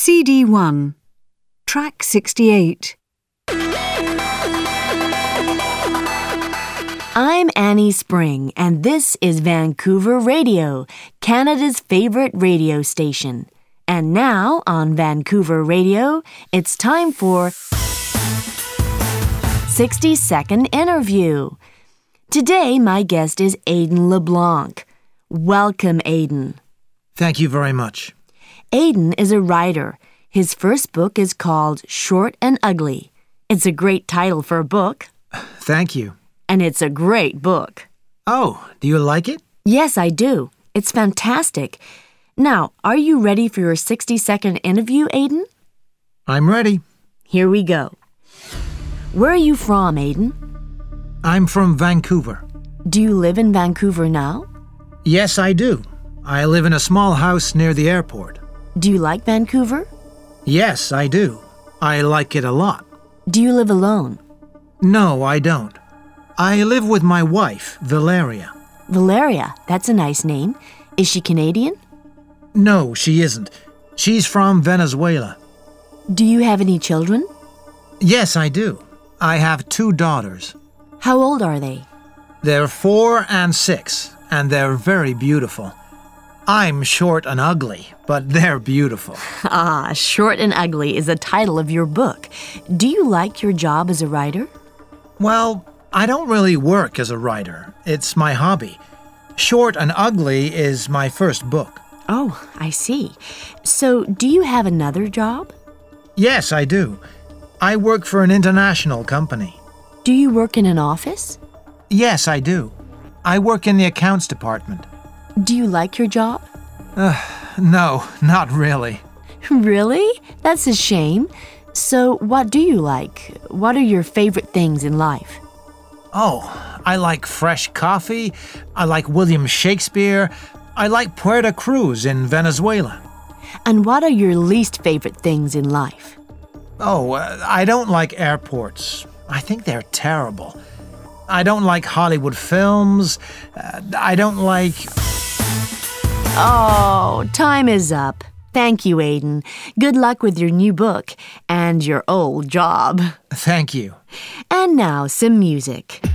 CD1, Track 68. I'm Annie Spring, and this is Vancouver Radio, Canada's favorite radio station. And now, on Vancouver Radio, it's time for 60-second interview. Today, my guest is Aidan LeBlanc. Welcome, Aidan. Thank you very much. Aidan is a writer. His first book is called Short and Ugly. It's a great title for a book. Thank you. And it's a great book. Oh, do you like it? Yes, I do. It's fantastic. Now, are you ready for your 60-second interview, Aidan? I'm ready. Here we go. Where are you from, Aidan? I'm from Vancouver. Do you live in Vancouver now? Yes, I do. I live in a small house near the airport. Do you like Vancouver? Yes, I do. I like it a lot. Do you live alone? No, I don't. I live with my wife, Valeria. Valeria, that's a nice name. Is she Canadian? No, she isn't. She's from Venezuela. Do you have any children? Yes, I do. I have 2 daughters. How old are they? They're 4 and 6, and they're very beautiful. I'm short and ugly, but they're beautiful. Ah, Short and Ugly is the title of your book. Do you like your job as a writer? Well, I don't really work as a writer. It's my hobby. Short and Ugly is my first book. Oh, I see. So, do you have another job? Yes, I do. I work for an international company. Do you work in an office? Yes, I do. I work in the accounts department. Do you like your job? No, not really. Really? That's a shame. So, what do you like? What are your favorite things in life? Oh, I like fresh coffee. I like William Shakespeare. I like Puerto Cruz in Venezuela. And what are your least favorite things in life? Oh, I don't like airports. I think they're terrible. I don't like Hollywood films. I don't like... Oh, time is up. Thank you, Aidan. Good luck with your new book and your old job. Thank you. And now, some music.